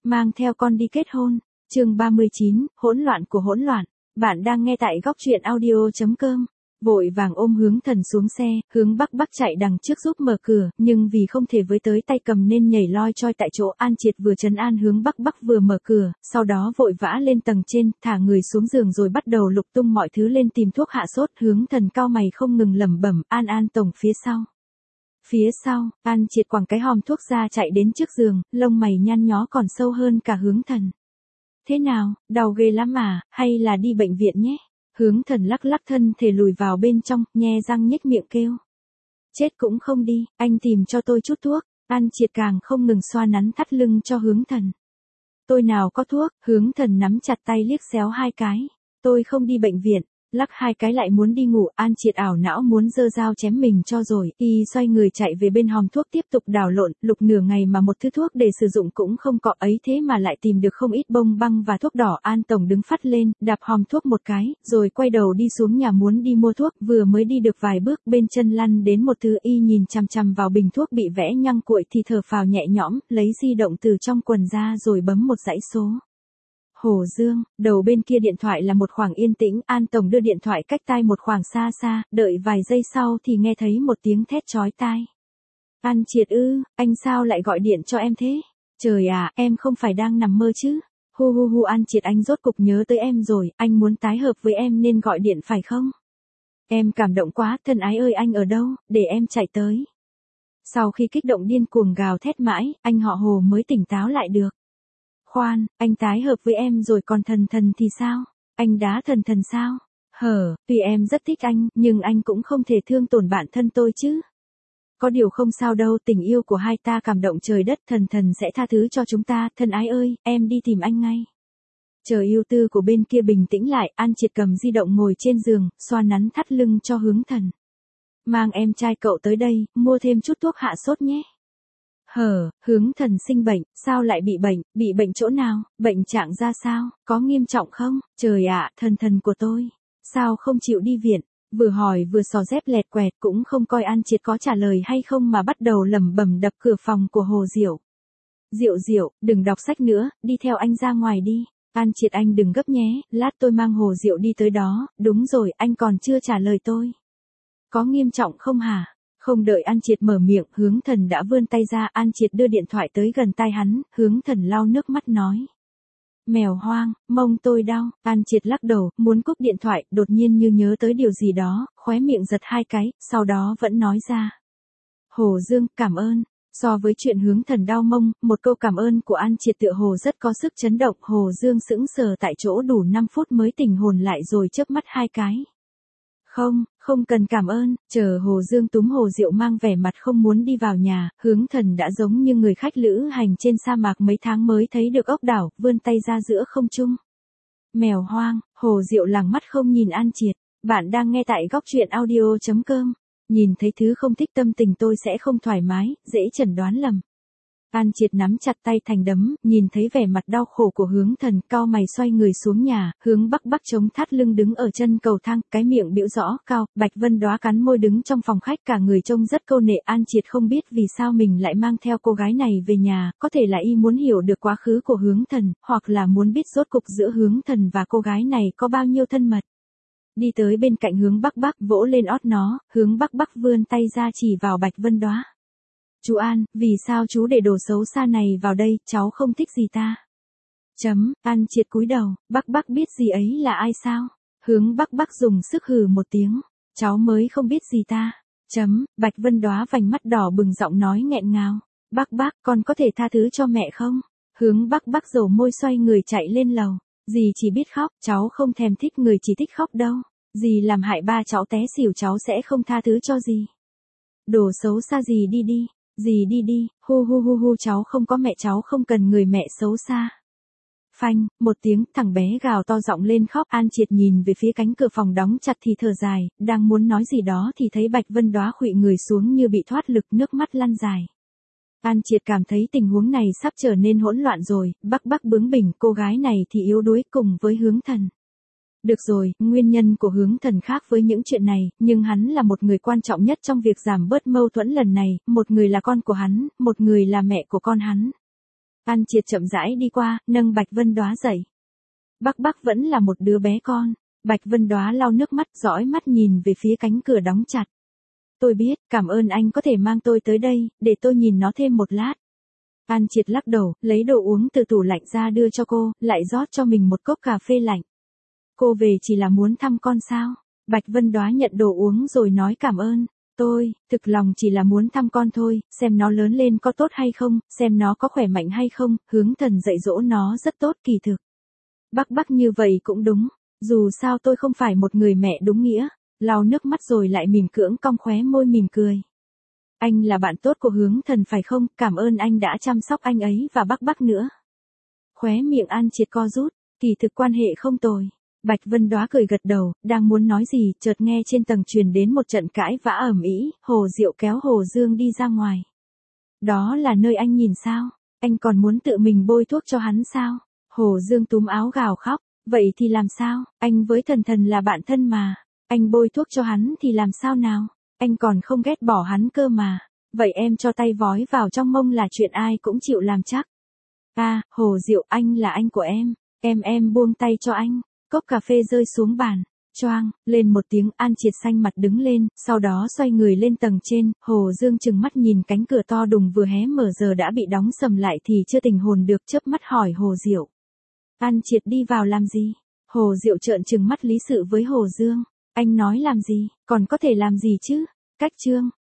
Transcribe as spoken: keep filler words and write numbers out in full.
mang theo con đi kết hôn. Chương ba mươi chín, hỗn loạn của hỗn loạn. Bạn đang nghe tại góc truyện audio chấm com. Vội vàng ôm Hướng Thần xuống xe, hướng Bắc Bắc chạy đằng trước giúp mở cửa, nhưng vì không thể với tới tay cầm nên nhảy loi choi tại chỗ. An Triệt vừa trấn an hướng Bắc Bắc vừa mở cửa, sau đó vội vã lên tầng trên, thả người xuống giường rồi bắt đầu lục tung mọi thứ lên tìm thuốc hạ sốt. Hướng Thần cau mày không ngừng lẩm bẩm, An An tổng phía sau. Phía sau, An Triệt quẳng cái hòm thuốc ra chạy đến trước giường, lông mày nhăn nhó còn sâu hơn cả Hướng Thần. Thế nào, đau ghê lắm à, hay là đi bệnh viện nhé? Hướng Thần lắc lắc thân thể lùi vào bên trong, nhe răng nhếch miệng kêu. Chết cũng không đi, anh tìm cho tôi chút thuốc. An Triệt càng không ngừng xoa nắn thắt lưng cho Hướng Thần. Tôi nào có thuốc, Hướng Thần nắm chặt tay liếc xéo hai cái. Tôi không đi bệnh viện. Lắc hai cái lại muốn đi ngủ. An Triệt ảo não muốn giơ dao chém mình cho rồi. Y xoay người chạy về bên hòm thuốc tiếp tục đảo lộn, lục nửa ngày mà một thứ thuốc để sử dụng cũng không có, ấy thế mà lại tìm được không ít bông băng và thuốc đỏ. An tổng đứng phắt lên, đạp hòm thuốc một cái, rồi quay đầu đi xuống nhà muốn đi mua thuốc. Vừa mới đi được vài bước, bên chân lăn đến một thứ. Y nhìn chằm chằm vào bình thuốc bị vẽ nhăng cuội thì thở phào nhẹ nhõm, lấy di động từ trong quần ra rồi bấm một dãy số. Hồ Dương, đầu bên kia điện thoại là một khoảng yên tĩnh. An tổng đưa điện thoại cách tai một khoảng xa xa, đợi vài giây sau thì nghe thấy một tiếng thét chói tai. An Triệt ư, anh sao lại gọi điện cho em thế? Trời à, em không phải đang nằm mơ chứ? Hu hu hu, An Triệt anh rốt cục nhớ tới em rồi, anh muốn tái hợp với em nên gọi điện phải không? Em cảm động quá, thân ái ơi anh ở đâu, để em chạy tới. Sau khi kích động điên cuồng gào thét mãi, anh họ Hồ mới tỉnh táo lại được. Khoan, anh tái hợp với em rồi còn Thần Thần thì sao? Anh đá Thần Thần sao? Hở, tuy em rất thích anh, nhưng anh cũng không thể thương tổn bản thân tôi chứ. Có điều không sao đâu, tình yêu của hai ta cảm động trời đất, Thần Thần sẽ tha thứ cho chúng ta. Thân ái ơi, em đi tìm anh ngay. Chờ yêu tư của bên kia bình tĩnh lại, An Triệt cầm di động ngồi trên giường, xoa nắn thắt lưng cho Hướng Thần. Mang em trai cậu tới đây, mua thêm chút thuốc hạ sốt nhé. Hở, Hướng Thần sinh bệnh, sao lại bị bệnh, bị bệnh chỗ nào, bệnh trạng ra sao, có nghiêm trọng không? Trời ạ, Thần Thần của tôi, sao không chịu đi viện? Vừa hỏi vừa xò dép lẹt quẹt, cũng không coi An Triệt có trả lời hay không mà bắt đầu lẩm bẩm đập cửa phòng của Hồ Diệu. Diệu Diệu, đừng đọc sách nữa, đi theo anh ra ngoài đi. An Triệt anh đừng gấp nhé, lát tôi mang Hồ Diệu đi tới đó. Đúng rồi, anh còn chưa trả lời tôi. Có nghiêm trọng không hả? Không đợi An Triệt mở miệng, Hướng Thần đã vươn tay ra. An Triệt đưa điện thoại tới gần tai hắn, Hướng Thần lau nước mắt nói. Mèo hoang, mông tôi đau. An Triệt lắc đầu, muốn cúp điện thoại, đột nhiên như nhớ tới điều gì đó, khóe miệng giật hai cái, sau đó vẫn nói ra. Hồ Dương, cảm ơn. So với chuyện Hướng Thần đau mông, một câu cảm ơn của An Triệt tựa hồ rất có sức chấn động. Hồ Dương sững sờ tại chỗ đủ năm phút mới tỉnh hồn lại rồi chớp mắt hai cái. Không, không cần cảm ơn. Chờ Hồ Dương túm Hồ Diệu mang vẻ mặt không muốn đi vào nhà, Hướng Thần đã giống như người khách lữ hành trên sa mạc mấy tháng mới thấy được ốc đảo, vươn tay ra giữa không trung. Mèo hoang, Hồ Diệu lẳng mắt không nhìn An Triệt. Bạn đang nghe tại góc truyện audio chấm com. Nhìn thấy thứ không thích tâm tình tôi sẽ không thoải mái, dễ chẩn đoán lầm. An Triệt nắm chặt tay thành đấm, nhìn thấy vẻ mặt đau khổ của Hướng Thần, cau mày xoay người xuống nhà, hướng Bắc Bắc chống thắt lưng đứng ở chân cầu thang, cái miệng bĩu rõ, cao. Bạch Vân Đóa cắn môi đứng trong phòng khách, cả người trông rất câu nệ. An Triệt không biết vì sao mình lại mang theo cô gái này về nhà, có thể là y muốn hiểu được quá khứ của Hướng Thần, hoặc là muốn biết rốt cục giữa Hướng Thần và cô gái này có bao nhiêu thân mật. Đi tới bên cạnh hướng Bắc Bắc, vỗ lên ót nó, hướng Bắc Bắc vươn tay ra chỉ vào Bạch Vân Đóa. Chú An, vì sao chú để đồ xấu xa này vào đây, cháu không thích gì ta. Chấm, An Triệt cúi đầu, Bắc Bắc biết gì ấy là ai sao? Hướng Bắc Bắc dùng sức hừ một tiếng, cháu mới không biết gì ta. Chấm, Bạch Vân Đóa vành mắt đỏ bừng giọng nói nghẹn ngào. Bắc Bắc, con có thể tha thứ cho mẹ không? Hướng Bắc Bắc dầu môi xoay người chạy lên lầu. Dì chỉ biết khóc, cháu không thèm thích người chỉ thích khóc đâu. Dì làm hại ba cháu té xỉu cháu sẽ không tha thứ cho dì. Đồ xấu xa dì đi đi. Dì đi đi, hu hu hu hu, cháu không có mẹ, cháu không cần người mẹ xấu xa. Phanh, một tiếng, thằng bé gào to giọng lên khóc. An Triệt nhìn về phía cánh cửa phòng đóng chặt thì thở dài, đang muốn nói gì đó thì thấy Bạch Vân Đóa khuỵu người xuống như bị thoát lực, nước mắt lăn dài. An Triệt cảm thấy tình huống này sắp trở nên hỗn loạn rồi, Bắc Bắc bướng bỉnh, cô gái này thì yếu đuối cùng với Hướng Thần. Được rồi, nguyên nhân của Hướng Thần khác với những chuyện này, nhưng hắn là một người quan trọng nhất trong việc giảm bớt mâu thuẫn lần này, một người là con của hắn, một người là mẹ của con hắn. An Triệt chậm rãi đi qua, nâng Bạch Vân Đóa dậy. Bắc Bắc vẫn là một đứa bé con. Bạch Vân Đóa lau nước mắt, dõi mắt nhìn về phía cánh cửa đóng chặt. Tôi biết, cảm ơn anh có thể mang tôi tới đây, để tôi nhìn nó thêm một lát. An Triệt lắc đầu, lấy đồ uống từ tủ lạnh ra đưa cho cô, lại rót cho mình một cốc cà phê lạnh. Cô về chỉ là muốn thăm con sao? Bạch Vân Đóa nhận đồ uống rồi nói cảm ơn. Tôi, thực lòng chỉ là muốn thăm con thôi, xem nó lớn lên có tốt hay không, xem nó có khỏe mạnh hay không, Hướng Thần dạy dỗ nó rất tốt kỳ thực. Bắc Bắc như vậy cũng đúng, dù sao tôi không phải một người mẹ đúng nghĩa, lau nước mắt rồi lại mỉm cưỡng cong khóe môi mỉm cười. Anh là bạn tốt của Hướng Thần phải không, cảm ơn anh đã chăm sóc anh ấy và Bắc Bắc nữa. Khóe miệng An Triệt co rút, kỳ thực quan hệ không tồi. Bạch Vân Đóa cười gật đầu, đang muốn nói gì, chợt nghe trên tầng truyền đến một trận cãi vã ầm ĩ, Hồ Diệu kéo Hồ Dương đi ra ngoài. Đó là nơi anh nhìn sao? Anh còn muốn tự mình bôi thuốc cho hắn sao? Hồ Dương túm áo gào khóc, vậy thì làm sao? Anh với Thần Thần là bạn thân mà. Anh bôi thuốc cho hắn thì làm sao nào? Anh còn không ghét bỏ hắn cơ mà. Vậy em cho tay vói vào trong mông là chuyện ai cũng chịu làm chắc. À, Hồ Diệu, anh là anh của em. Em em buông tay cho anh. Cốc cà phê rơi xuống bàn. Choang, lên một tiếng, An Triệt xanh mặt đứng lên, sau đó xoay người lên tầng trên, Hồ Dương chừng mắt nhìn cánh cửa to đùng vừa hé mở giờ đã bị đóng sầm lại thì chưa tình hồn được, chớp mắt hỏi Hồ Diệu. An Triệt đi vào làm gì? Hồ Diệu trợn trừng mắt lý sự với Hồ Dương. Anh nói làm gì, còn có thể làm gì chứ? Cách chương.